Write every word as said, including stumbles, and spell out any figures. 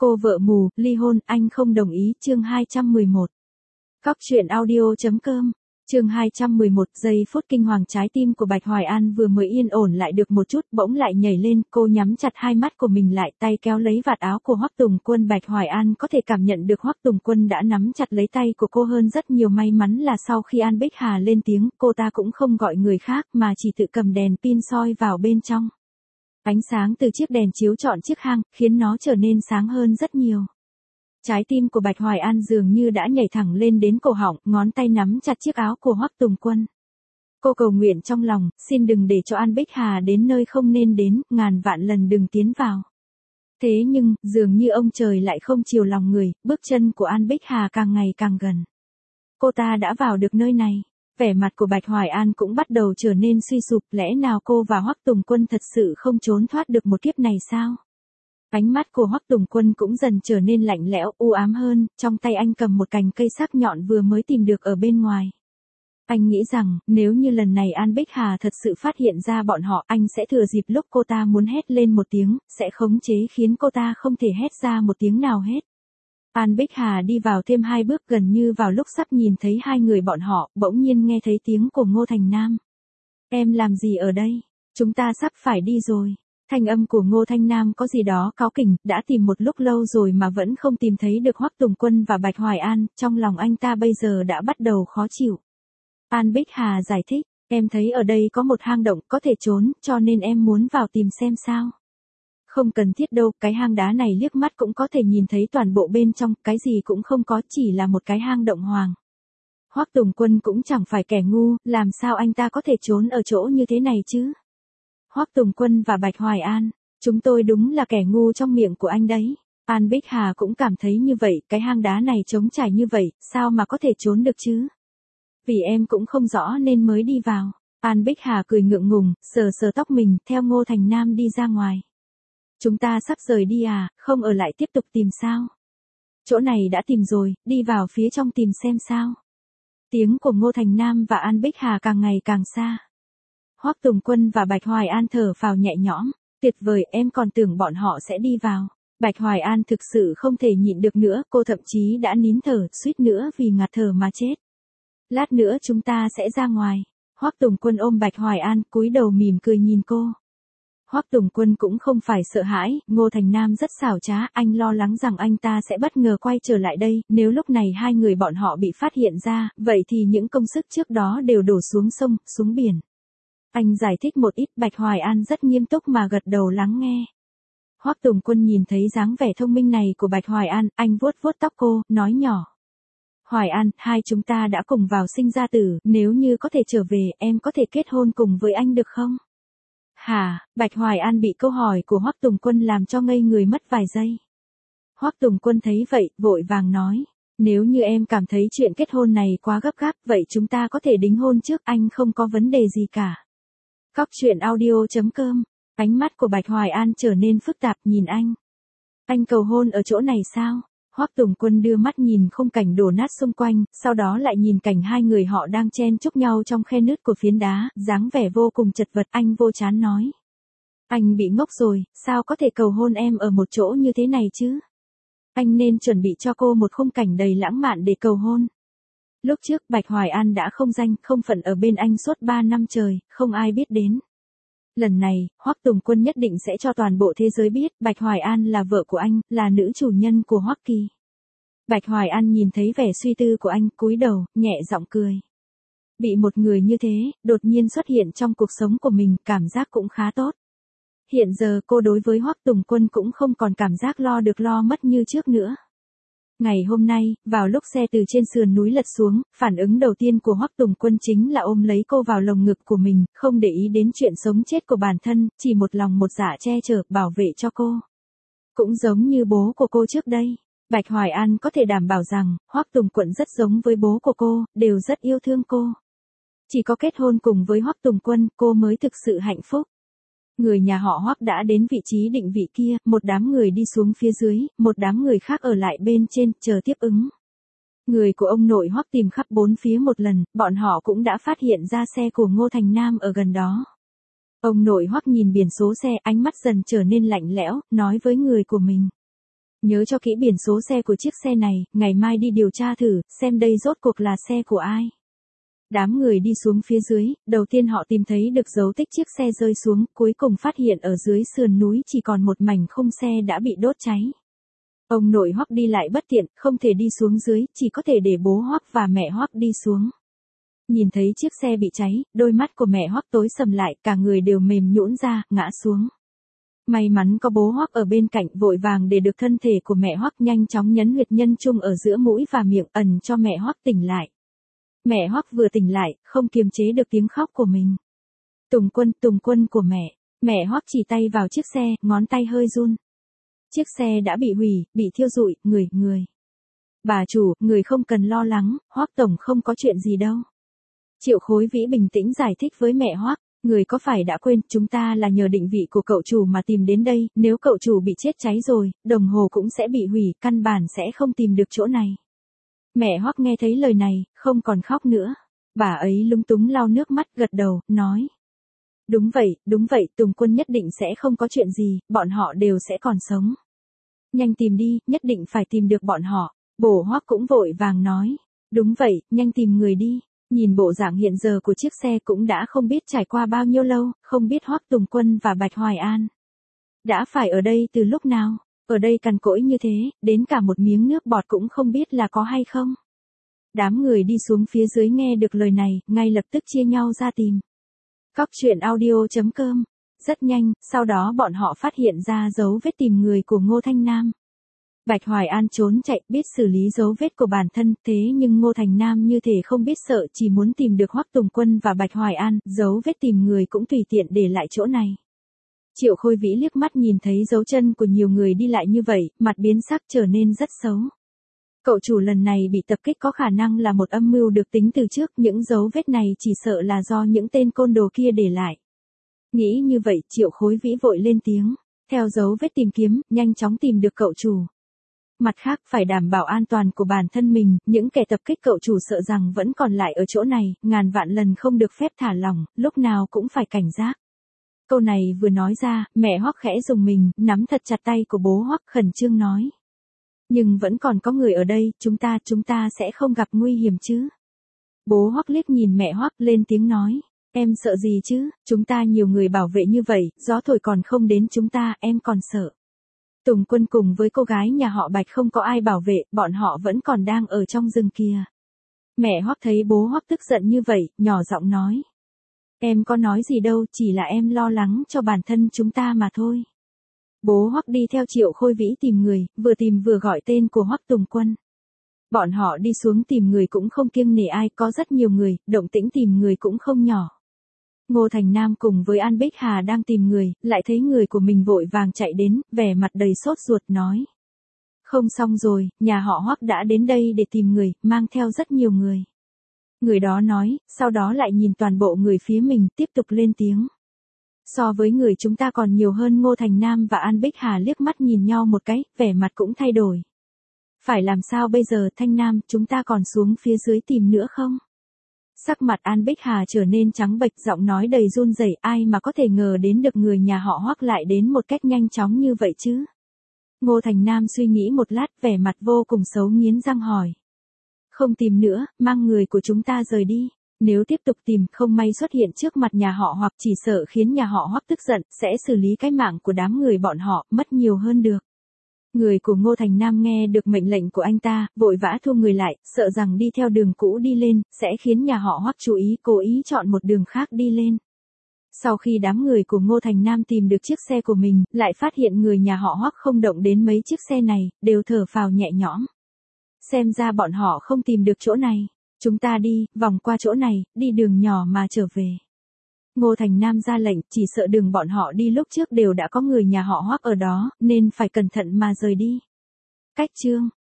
Cô vợ mù, ly hôn, anh không đồng ý, chương hai trăm mười một. Cóc truyện audio.com, chương hai trăm mười một, giây phút kinh hoàng trái tim của Bạch Hoài An vừa mới yên ổn lại được một chút, bỗng lại nhảy lên, cô nhắm chặt hai mắt của mình lại, tay kéo lấy vạt áo của Hoắc Tùng Quân. Bạch Hoài An có thể cảm nhận được Hoắc Tùng Quân đã nắm chặt lấy tay của cô hơn rất nhiều, may mắn là sau khi An Bích Hà lên tiếng, cô ta cũng không gọi người khác mà chỉ tự cầm đèn pin soi vào bên trong. Ánh sáng từ chiếc đèn chiếu trọn chiếc hang, khiến nó trở nên sáng hơn rất nhiều. Trái tim của Bạch Hoài An dường như đã nhảy thẳng lên đến cổ họng, ngón tay nắm chặt chiếc áo của Hoắc Tùng Quân. Cô cầu nguyện trong lòng, xin đừng để cho An Bích Hà đến nơi không nên đến, ngàn vạn lần đừng tiến vào. Thế nhưng, dường như ông trời lại không chiều lòng người, bước chân của An Bích Hà càng ngày càng gần. Cô ta đã vào được nơi này. Vẻ mặt của Bạch Hoài An cũng bắt đầu trở nên suy sụp, lẽ nào cô và Hoắc Tùng Quân thật sự không trốn thoát được một kiếp này sao? Ánh mắt của Hoắc Tùng Quân cũng dần trở nên lạnh lẽo, u ám hơn, trong tay anh cầm một cành cây sắc nhọn vừa mới tìm được ở bên ngoài. Anh nghĩ rằng, nếu như lần này An Bích Hà thật sự phát hiện ra bọn họ, anh sẽ thừa dịp lúc cô ta muốn hét lên một tiếng, sẽ khống chế khiến cô ta không thể hét ra một tiếng nào hết. An Bích Hà đi vào thêm hai bước, gần như vào lúc sắp nhìn thấy hai người bọn họ, bỗng nhiên nghe thấy tiếng của Ngô Thành Nam. Em làm gì ở đây? Chúng ta sắp phải đi rồi. Thanh âm của Ngô Thanh Nam có gì đó cáu kỉnh, đã tìm một lúc lâu rồi mà vẫn không tìm thấy được Hoắc Tùng Quân và Bạch Hoài An, trong lòng anh ta bây giờ đã bắt đầu khó chịu. An Bích Hà giải thích, em thấy ở đây có một hang động có thể trốn, cho nên em muốn vào tìm xem sao. Không cần thiết đâu, cái hang đá này liếc mắt cũng có thể nhìn thấy toàn bộ bên trong, cái gì cũng không có, chỉ là một cái hang động hoang. Hoắc Tùng Quân cũng chẳng phải kẻ ngu, làm sao anh ta có thể trốn ở chỗ như thế này chứ? Hoắc Tùng Quân và Bạch Hoài An, chúng tôi đúng là kẻ ngu trong miệng của anh đấy. An Bích Hà cũng cảm thấy như vậy, cái hang đá này trống trải như vậy, sao mà có thể trốn được chứ? Vì em cũng không rõ nên mới đi vào. An Bích Hà cười ngượng ngùng, sờ sờ tóc mình, theo Ngô Thành Nam đi ra ngoài. Chúng ta sắp rời đi à, không ở lại tiếp tục tìm sao? Chỗ này đã tìm rồi, đi vào phía trong tìm xem sao. Tiếng của Ngô Thành Nam và An Bích Hà càng ngày càng xa. Hoắc Tùng Quân và Bạch Hoài An thở phào nhẹ nhõm, tuyệt vời, em còn tưởng bọn họ sẽ đi vào. Bạch Hoài An thực sự không thể nhịn được nữa, cô thậm chí đã nín thở, suýt nữa vì ngạt thở mà chết. Lát nữa chúng ta sẽ ra ngoài. Hoắc Tùng Quân ôm Bạch Hoài An, cúi đầu mỉm cười nhìn cô. Hoắc Tùng Quân cũng không phải sợ hãi, Ngô Thành Nam rất xảo trá, anh lo lắng rằng anh ta sẽ bất ngờ quay trở lại đây, nếu lúc này hai người bọn họ bị phát hiện ra, vậy thì những công sức trước đó đều đổ xuống sông, xuống biển. Anh giải thích một ít, Bạch Hoài An rất nghiêm túc mà gật đầu lắng nghe. Hoắc Tùng Quân nhìn thấy dáng vẻ thông minh này của Bạch Hoài An, anh vuốt vuốt tóc cô, nói nhỏ. Hoài An, hai chúng ta đã cùng vào sinh ra tử, nếu như có thể trở về, em có thể kết hôn cùng với anh được không? Hả? Bạch Hoài An bị câu hỏi của Hoắc Tùng Quân làm cho ngây người mất vài giây. Hoắc Tùng Quân thấy vậy, vội vàng nói, nếu như em cảm thấy chuyện kết hôn này quá gấp gáp, vậy chúng ta có thể đính hôn trước, anh không có vấn đề gì cả. Cóc truyện audio.com, ánh mắt của Bạch Hoài An trở nên phức tạp, nhìn anh. Anh cầu hôn ở chỗ này sao? Hoắc Tùng Quân đưa mắt nhìn khung cảnh đổ nát xung quanh, sau đó lại nhìn cảnh hai người họ đang chen chúc nhau trong khe nứt của phiến đá, dáng vẻ vô cùng chật vật, anh vô chán nói. Anh bị ngốc rồi, sao có thể cầu hôn em ở một chỗ như thế này chứ? Anh nên chuẩn bị cho cô một khung cảnh đầy lãng mạn để cầu hôn. Lúc trước Bạch Hoài An đã không danh, không phận ở bên anh suốt ba năm trời, không ai biết đến. Lần này, Hoắc Tùng Quân nhất định sẽ cho toàn bộ thế giới biết, Bạch Hoài An là vợ của anh, là nữ chủ nhân của Hoắc Kỳ. Bạch Hoài An nhìn thấy vẻ suy tư của anh, cúi đầu, nhẹ giọng cười. Bị một người như thế, đột nhiên xuất hiện trong cuộc sống của mình, cảm giác cũng khá tốt. Hiện giờ cô đối với Hoắc Tùng Quân cũng không còn cảm giác lo được lo mất như trước nữa. Ngày hôm nay, vào lúc xe từ trên sườn núi lật xuống, phản ứng đầu tiên của Hoắc Tùng Quân chính là ôm lấy cô vào lồng ngực của mình, không để ý đến chuyện sống chết của bản thân, chỉ một lòng một dạ che chở, bảo vệ cho cô. Cũng giống như bố của cô trước đây, Bạch Hoài An có thể đảm bảo rằng, Hoắc Tùng Quân rất giống với bố của cô, đều rất yêu thương cô. Chỉ có kết hôn cùng với Hoắc Tùng Quân, cô mới thực sự hạnh phúc. Người nhà họ Hoắc đã đến vị trí định vị kia, một đám người đi xuống phía dưới, một đám người khác ở lại bên trên, chờ tiếp ứng. Người của ông nội Hoắc tìm khắp bốn phía một lần, bọn họ cũng đã phát hiện ra xe của Ngô Thành Nam ở gần đó. Ông nội Hoắc nhìn biển số xe, ánh mắt dần trở nên lạnh lẽo, nói với người của mình. Nhớ cho kỹ biển số xe của chiếc xe này, ngày mai đi điều tra thử, xem đây rốt cuộc là xe của ai. Đám người đi xuống phía dưới, đầu tiên họ tìm thấy được dấu tích chiếc xe rơi xuống, cuối cùng phát hiện ở dưới sườn núi chỉ còn một mảnh khung xe đã bị đốt cháy. Ông nội Hoắc đi lại bất tiện, không thể đi xuống dưới, chỉ có thể để bố Hoắc và mẹ Hoắc đi xuống. Nhìn thấy chiếc xe bị cháy, đôi mắt của mẹ Hoắc tối sầm lại, cả người đều mềm nhũn ra, ngã xuống. May mắn có bố Hoắc ở bên cạnh, vội vàng để được thân thể của mẹ Hoắc nhanh chóng nhấn huyệt nhân trung ở giữa mũi và miệng, ẩn cho mẹ Hoắc tỉnh lại. Mẹ Hoắc vừa tỉnh lại, không kiềm chế được tiếng khóc của mình. Tùng Quân, Tùng Quân của mẹ. Mẹ Hoắc chỉ tay vào chiếc xe, ngón tay hơi run. Chiếc xe đã bị hủy, bị thiêu rụi, người, người. Bà chủ, người không cần lo lắng, Hoắc tổng không có chuyện gì đâu. Triệu Khối Vĩ bình tĩnh giải thích với mẹ Hoắc, người có phải đã quên, chúng ta là nhờ định vị của cậu chủ mà tìm đến đây, nếu cậu chủ bị chết cháy rồi, đồng hồ cũng sẽ bị hủy, căn bản sẽ không tìm được chỗ này. Mẹ Hoắc nghe thấy lời này, không còn khóc nữa. Bà ấy lúng túng lau nước mắt, gật đầu, nói. Đúng vậy, đúng vậy, Tùng Quân nhất định sẽ không có chuyện gì, bọn họ đều sẽ còn sống. Nhanh tìm đi, nhất định phải tìm được bọn họ. Bố Hoắc cũng vội vàng nói. Đúng vậy, nhanh tìm người đi. Nhìn bộ dạng hiện giờ của chiếc xe cũng đã không biết trải qua bao nhiêu lâu, không biết Hoắc Tùng Quân và Bạch Hoài An đã phải ở đây từ lúc nào. Ở đây cằn cỗi như thế, đến cả một miếng nước bọt cũng không biết là có hay không. Đám người đi xuống phía dưới nghe được lời này, ngay lập tức chia nhau ra tìm. Cóc truyện audio chấm com. Rất nhanh, sau đó bọn họ phát hiện ra dấu vết tìm người của Ngô Thanh Nam. Bạch Hoài An trốn chạy, biết xử lý dấu vết của bản thân, thế nhưng Ngô Thành Nam như thể không biết sợ, chỉ muốn tìm được Hoắc Tùng Quân và Bạch Hoài An, dấu vết tìm người cũng tùy tiện để lại chỗ này. Triệu Khôi Vĩ liếc mắt nhìn thấy dấu chân của nhiều người đi lại như vậy, mặt biến sắc trở nên rất xấu. Cậu chủ lần này bị tập kích có khả năng là một âm mưu được tính từ trước, những dấu vết này chỉ sợ là do những tên côn đồ kia để lại. Nghĩ như vậy, Triệu Khối Vĩ vội lên tiếng, theo dấu vết tìm kiếm, nhanh chóng tìm được cậu chủ. Mặt khác, phải đảm bảo an toàn của bản thân mình, những kẻ tập kích cậu chủ sợ rằng vẫn còn lại ở chỗ này, ngàn vạn lần không được phép thả lỏng, lúc nào cũng phải cảnh giác. Câu này vừa nói ra, mẹ Hoắc khẽ dùng mình, nắm thật chặt tay của bố Hoắc, khẩn trương nói. Nhưng vẫn còn có người ở đây, chúng ta, chúng ta sẽ không gặp nguy hiểm chứ. Bố Hoắc liếc nhìn mẹ Hoắc lên tiếng nói, em sợ gì chứ, chúng ta nhiều người bảo vệ như vậy, gió thổi còn không đến chúng ta, em còn sợ. Tùng Quân cùng với cô gái nhà họ Bạch không có ai bảo vệ, bọn họ vẫn còn đang ở trong rừng kia. Mẹ Hoắc thấy bố Hoắc tức giận như vậy, nhỏ giọng nói. Em có nói gì đâu, chỉ là em lo lắng cho bản thân chúng ta mà thôi. Bố Hoắc đi theo Triệu Khôi Vĩ tìm người, vừa tìm vừa gọi tên của Hoắc Tùng Quân. Bọn họ đi xuống tìm người cũng không kiêng nể ai, có rất nhiều người, động tĩnh tìm người cũng không nhỏ. Ngô Thành Nam cùng với An Bích Hà đang tìm người, lại thấy người của mình vội vàng chạy đến, vẻ mặt đầy sốt ruột nói. Không xong rồi, nhà họ Hoắc đã đến đây để tìm người, mang theo rất nhiều người. Người đó nói, sau đó lại nhìn toàn bộ người phía mình, tiếp tục lên tiếng. So với người chúng ta còn nhiều hơn. Ngô Thành Nam và An Bích Hà liếc mắt nhìn nhau một cái, vẻ mặt cũng thay đổi. Phải làm sao bây giờ, Thanh Nam, chúng ta còn xuống phía dưới tìm nữa không? Sắc mặt An Bích Hà trở nên trắng bệch, giọng nói đầy run rẩy, ai mà có thể ngờ đến được người nhà họ Hoắc lại đến một cách nhanh chóng như vậy chứ? Ngô Thành Nam suy nghĩ một lát, vẻ mặt vô cùng xấu, nghiến răng hỏi. Không tìm nữa, mang người của chúng ta rời đi. Nếu tiếp tục tìm, không may xuất hiện trước mặt nhà họ Hoắc, chỉ sợ khiến nhà họ Hoắc tức giận, sẽ xử lý cái mạng của đám người bọn họ, mất nhiều hơn được. Người của Ngô Thành Nam nghe được mệnh lệnh của anh ta, vội vã thu người lại, sợ rằng đi theo đường cũ đi lên, sẽ khiến nhà họ Hoắc chú ý, cố ý chọn một đường khác đi lên. Sau khi đám người của Ngô Thành Nam tìm được chiếc xe của mình, lại phát hiện người nhà họ Hoắc không động đến mấy chiếc xe này, đều thở phào nhẹ nhõm. Xem ra bọn họ không tìm được chỗ này. Chúng ta đi, vòng qua chỗ này, đi đường nhỏ mà trở về. Ngô Thành Nam ra lệnh, chỉ sợ đường bọn họ đi lúc trước đều đã có người nhà họ Hoắc ở đó, nên phải cẩn thận mà rời đi. Cách chương